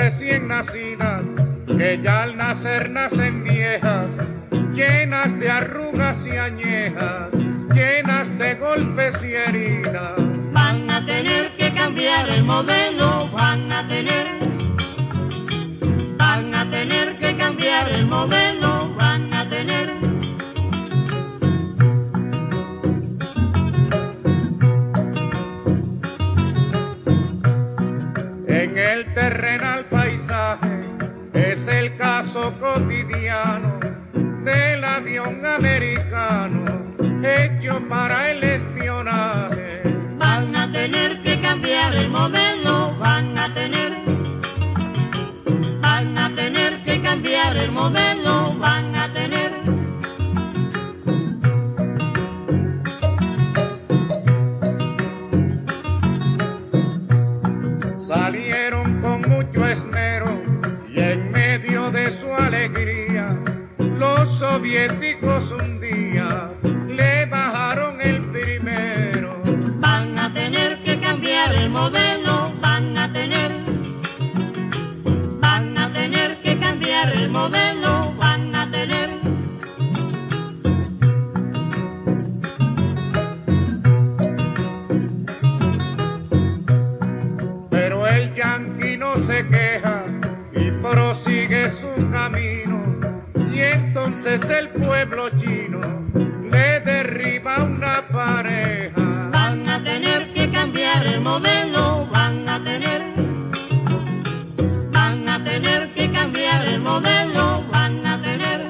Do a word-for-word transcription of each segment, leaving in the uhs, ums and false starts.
recién nacidas, que ya al nacer nacen viejas, llenas de arrugas y añejas, llenas de golpes y heridas. Van a tener que cambiar el modelo, van a tener, van a tener que cambiar el modelo, van a tener. En el terrenal paisaje es el caso cotidiano del avión americano hecho para el espionaje. Van a tener que cambiar el modelo, van a tener, van a tener que cambiar el modelo, van a tener. Salieron con mucho esmero y en medio de su alegría los soviéticos un día le bajaron el primero. Van a tener que cambiar el modelo, van a tener, van a tener que cambiar el modelo, van a tener. Pero el yanqui no se queja y prosigue su camino, y entonces el pueblo chino le derriba una pareja. Van a tener que cambiar el modelo, van a tener, van a tener que cambiar el modelo, van a tener.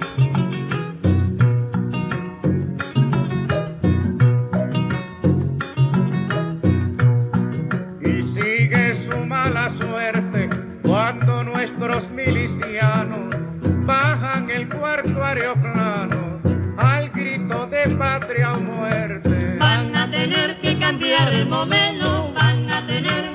Y sigue su mala suerte cuando nuestros milicianos bajan el cuarto aeroplano al grito de patria o muerte. Van a tener que cambiar el modelo, van a tener.